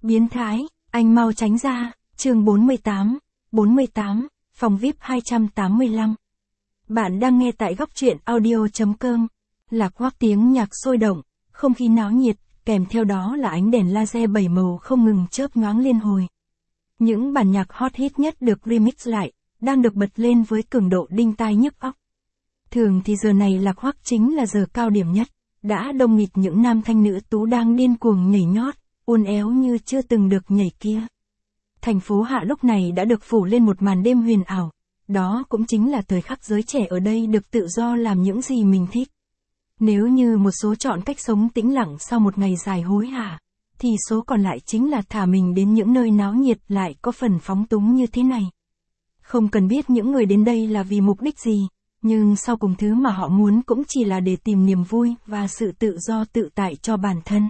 Biến thái, anh mau tránh ra, chương 48, phòng VIP 285. Bạn đang nghe tại góc truyện audio.com. Lạc hoác tiếng nhạc sôi động, không khí náo nhiệt, kèm theo đó là ánh đèn laser 7 màu không ngừng chớp nhoáng liên hồi. Những bản nhạc hot hit nhất được remix lại, đang được bật lên với cường độ đinh tai nhức óc. Thường thì giờ này Lạc Hoác chính là giờ cao điểm nhất, đã đông nghịt những nam thanh nữ tú đang điên cuồng nhảy nhót, uốn éo như chưa từng được nhảy kia. Thành phố Hạ lúc này đã được phủ lên một màn đêm huyền ảo, đó cũng chính là thời khắc giới trẻ ở đây được tự do làm những gì mình thích. Nếu như một số chọn cách sống tĩnh lặng sau một ngày dài hối hả, thì số còn lại chính là thả mình đến những nơi náo nhiệt lại có phần phóng túng như thế này. Không cần biết những người đến đây là vì mục đích gì, nhưng sau cùng thứ mà họ muốn cũng chỉ là để tìm niềm vui và sự tự do tự tại cho bản thân.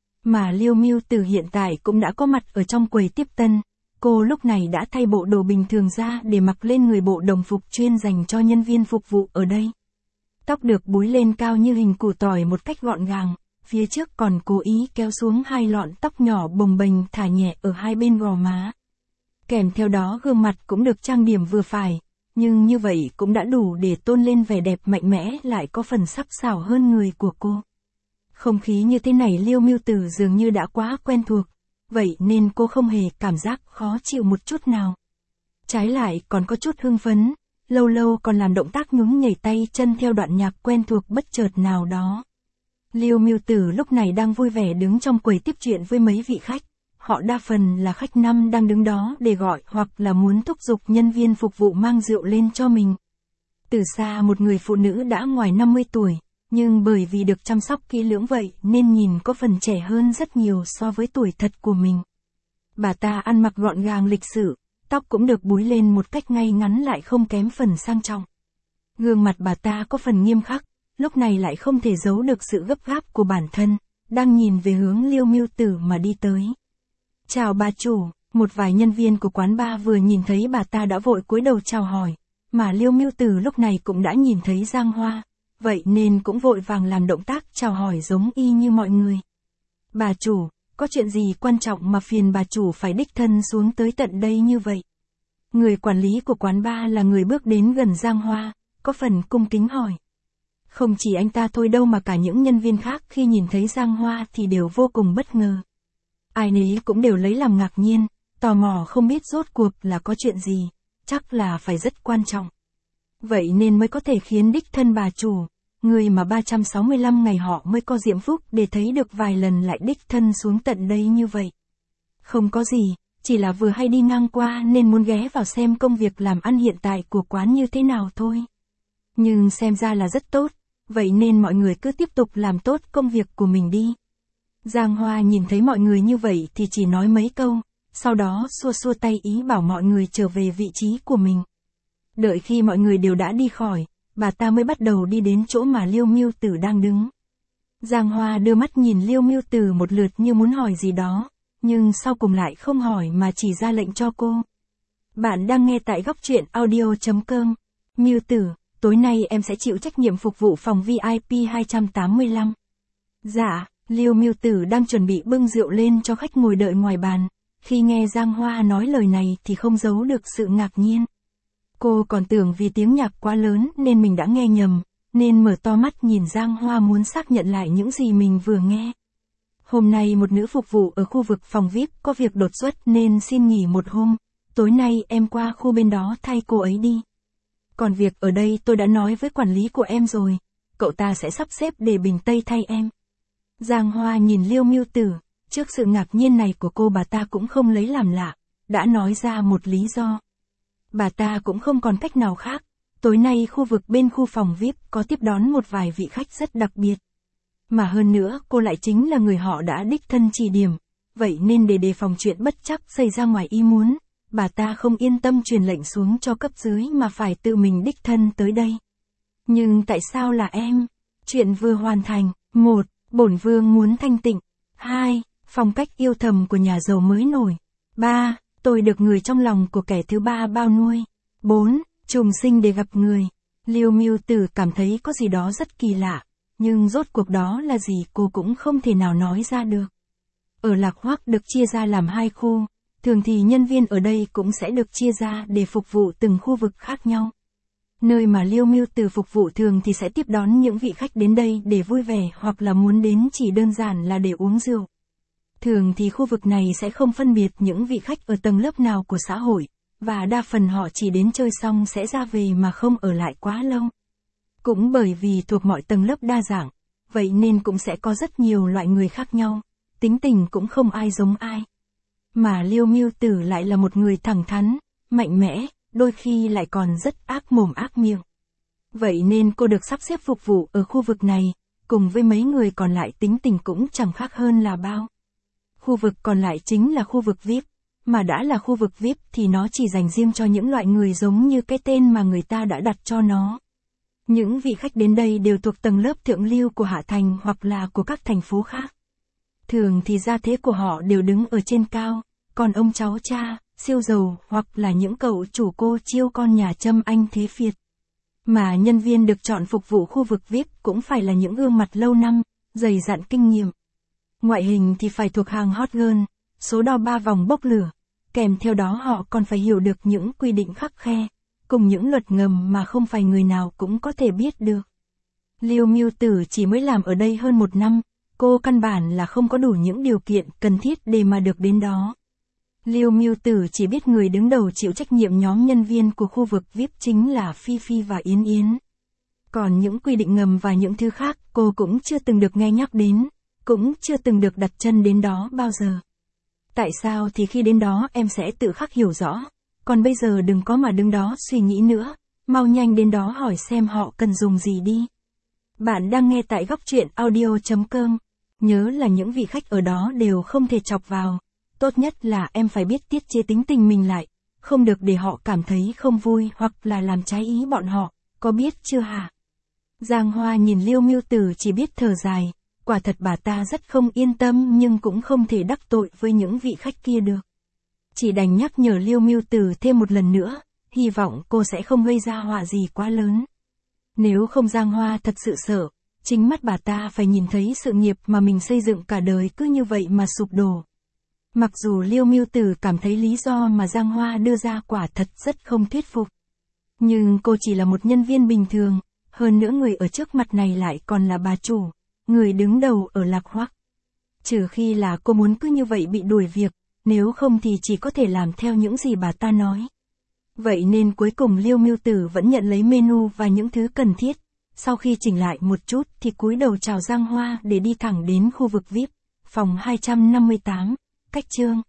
Mà Liêu Miêu Tử hiện tại cũng đã có mặt ở trong quầy tiếp tân, cô lúc này đã thay bộ đồ bình thường ra để mặc lên người bộ đồng phục chuyên dành cho nhân viên phục vụ ở đây. Tóc được búi lên cao như hình củ tỏi một cách gọn gàng, phía trước còn cố ý kéo xuống hai lọn tóc nhỏ bồng bềnh thả nhẹ ở hai bên gò má. Kèm theo đó gương mặt cũng được trang điểm vừa phải, nhưng như vậy cũng đã đủ để tôn lên vẻ đẹp mạnh mẽ lại có phần sắc sảo hơn người của cô. Không khí như thế này Liêu Miêu Tử dường như đã quá quen thuộc, vậy nên cô không hề cảm giác khó chịu một chút nào. Trái lại còn có chút hưng phấn, lâu lâu còn làm động tác nhún nhảy tay chân theo đoạn nhạc quen thuộc bất chợt nào đó. Liêu Miêu Tử lúc này đang vui vẻ đứng trong quầy tiếp chuyện với mấy vị khách. Họ đa phần là khách nam đang đứng đó để gọi hoặc là muốn thúc giục nhân viên phục vụ mang rượu lên cho mình. Từ xa một người phụ nữ đã ngoài 50 tuổi, nhưng bởi vì được chăm sóc kỹ lưỡng vậy nên nhìn có phần trẻ hơn rất nhiều so với tuổi thật của mình. Bà ta ăn mặc gọn gàng lịch sự, tóc cũng được búi lên một cách ngay ngắn lại không kém phần sang trọng. Gương mặt bà ta có phần nghiêm khắc, lúc này lại không thể giấu được sự gấp gáp của bản thân, đang nhìn về hướng Liêu Miêu Tử mà đi tới. Chào bà chủ, một vài nhân viên của quán bar vừa nhìn thấy bà ta đã vội cúi đầu chào hỏi, mà Liêu Miêu Tử lúc này cũng đã nhìn thấy Giang Hoa, vậy nên cũng vội vàng làm động tác chào hỏi giống y như mọi người. Bà chủ, có chuyện gì quan trọng mà phiền bà chủ phải đích thân xuống tới tận đây như vậy? Người quản lý của quán bar là người bước đến gần Giang Hoa, có phần cung kính hỏi. Không chỉ anh ta thôi đâu mà cả những nhân viên khác khi nhìn thấy Giang Hoa thì đều vô cùng bất ngờ. Ai nấy cũng đều lấy làm ngạc nhiên, tò mò không biết rốt cuộc là có chuyện gì, chắc là phải rất quan trọng. Vậy nên mới có thể khiến đích thân bà chủ, người mà 365 ngày họ mới có diễm phúc để thấy được vài lần lại đích thân xuống tận đây như vậy. Không có gì, chỉ là vừa hay đi ngang qua nên muốn ghé vào xem công việc làm ăn hiện tại của quán như thế nào thôi. Nhưng xem ra là rất tốt, vậy nên mọi người cứ tiếp tục làm tốt công việc của mình đi. Giang Hoa nhìn thấy mọi người như vậy thì chỉ nói mấy câu, sau đó xua xua tay ý bảo mọi người trở về vị trí của mình. Đợi khi mọi người đều đã đi khỏi, bà ta mới bắt đầu đi đến chỗ mà Liêu Miêu Tử đang đứng. Giang Hoa đưa mắt nhìn Liêu Miêu Tử một lượt như muốn hỏi gì đó, nhưng sau cùng lại không hỏi mà chỉ ra lệnh cho cô. Bạn đang nghe tại góc truyện audio.com. Miêu Tử, tối nay em sẽ chịu trách nhiệm phục vụ phòng VIP 285. Dạ. Liêu Miêu Tử đang chuẩn bị bưng rượu lên cho khách ngồi đợi ngoài bàn, khi nghe Giang Hoa nói lời này thì không giấu được sự ngạc nhiên. Cô còn tưởng vì tiếng nhạc quá lớn nên mình đã nghe nhầm, nên mở to mắt nhìn Giang Hoa muốn xác nhận lại những gì mình vừa nghe. Hôm nay một nữ phục vụ ở khu vực phòng VIP có việc đột xuất nên xin nghỉ một hôm, tối nay em qua khu bên đó thay cô ấy đi. Còn việc ở đây tôi đã nói với quản lý của em rồi, cậu ta sẽ sắp xếp để Bình Tây thay em. Giang Hoa nhìn Liêu Miêu Tử, trước sự ngạc nhiên này của cô bà ta cũng không lấy làm lạ, đã nói ra một lý do. Bà ta cũng không còn cách nào khác, tối nay khu vực bên khu phòng VIP có tiếp đón một vài vị khách rất đặc biệt. Mà hơn nữa cô lại chính là người họ đã đích thân chỉ điểm, vậy nên để đề phòng chuyện bất trắc xảy ra ngoài ý muốn, bà ta không yên tâm truyền lệnh xuống cho cấp dưới mà phải tự mình đích thân tới đây. Nhưng tại sao là em? Chuyện vừa hoàn thành. 1. Bổn vương muốn thanh tịnh. 2. Phong cách yêu thầm của nhà giàu mới nổi. 3. Tôi được người trong lòng của kẻ thứ ba bao nuôi. 4. Trùng sinh để gặp người. Liêu Miêu Tử cảm thấy có gì đó rất kỳ lạ, nhưng rốt cuộc đó là gì cô cũng không thể nào nói ra được. Ở Lạc Hoác được chia ra làm 2 khu, thường thì nhân viên ở đây cũng sẽ được chia ra để phục vụ từng khu vực khác nhau. Nơi mà Liêu Mưu Tử phục vụ thường thì sẽ tiếp đón những vị khách đến đây để vui vẻ hoặc là muốn đến chỉ đơn giản là để uống rượu. Thường thì khu vực này sẽ không phân biệt những vị khách ở tầng lớp nào của xã hội, và đa phần họ chỉ đến chơi xong sẽ ra về mà không ở lại quá lâu. Cũng bởi vì thuộc mọi tầng lớp đa dạng, vậy nên cũng sẽ có rất nhiều loại người khác nhau, tính tình cũng không ai giống ai. Mà Liêu Mưu Tử lại là một người thẳng thắn, mạnh mẽ, đôi khi lại còn rất ác mồm ác miệng. Vậy nên cô được sắp xếp phục vụ ở khu vực này, cùng với mấy người còn lại tính tình cũng chẳng khác hơn là bao. Khu vực còn lại chính là khu vực VIP, mà đã là khu vực VIP thì nó chỉ dành riêng cho những loại người giống như cái tên mà người ta đã đặt cho nó. Những vị khách đến đây đều thuộc tầng lớp thượng lưu của Hạ Thành hoặc là của các thành phố khác. Thường thì gia thế của họ đều đứng ở trên cao, còn ông cháu cha, siêu giàu hoặc là những cậu chủ cô chiêu con nhà Trâm Anh thế Việt. Mà nhân viên được chọn phục vụ khu vực VIP cũng phải là những gương mặt lâu năm, dày dặn kinh nghiệm. Ngoại hình thì phải thuộc hàng hot girl, số đo 3 vòng bốc lửa, kèm theo đó họ còn phải hiểu được những quy định khắt khe, cùng những luật ngầm mà không phải người nào cũng có thể biết được. Liêu Mưu Tử chỉ mới làm ở đây hơn 1 năm, cô căn bản là không có đủ những điều kiện cần thiết để mà được đến đó. Liêu Mưu Tử chỉ biết người đứng đầu chịu trách nhiệm nhóm nhân viên của khu vực VIP chính là Phi Phi và Yến Yến. Còn những quy định ngầm và những thứ khác cô cũng chưa từng được nghe nhắc đến, cũng chưa từng được đặt chân đến đó bao giờ. Tại sao thì khi đến đó em sẽ tự khắc hiểu rõ, còn bây giờ đừng có mà đứng đó suy nghĩ nữa, mau nhanh đến đó hỏi xem họ cần dùng gì đi. Bạn đang nghe tại góc truyện audio.com, nhớ là những vị khách ở đó đều không thể chọc vào, tốt nhất là em phải biết tiết chế tính tình mình lại, không được để họ cảm thấy không vui hoặc là làm trái ý bọn họ, có biết chưa hả? Giang Hoa nhìn Liêu Mưu Tử chỉ biết thở dài, quả thật bà ta rất không yên tâm nhưng cũng không thể đắc tội với những vị khách kia được. Chỉ đành nhắc nhở Liêu Mưu Tử thêm một lần nữa, hy vọng cô sẽ không gây ra họa gì quá lớn. Nếu không Giang Hoa thật sự sợ, chính mắt bà ta phải nhìn thấy sự nghiệp mà mình xây dựng cả đời cứ như vậy mà sụp đổ. Mặc dù Liêu Mưu Tử cảm thấy lý do mà Giang Hoa đưa ra quả thật rất không thuyết phục. Nhưng cô chỉ là một nhân viên bình thường, hơn nữa người ở trước mặt này lại còn là bà chủ, người đứng đầu ở Lạc Hoác. Trừ khi là cô muốn cứ như vậy bị đuổi việc, nếu không thì chỉ có thể làm theo những gì bà ta nói. Vậy nên cuối cùng Liêu Mưu Tử vẫn nhận lấy menu và những thứ cần thiết, sau khi chỉnh lại một chút thì cúi đầu chào Giang Hoa để đi thẳng đến khu vực VIP, phòng 258, cách chương.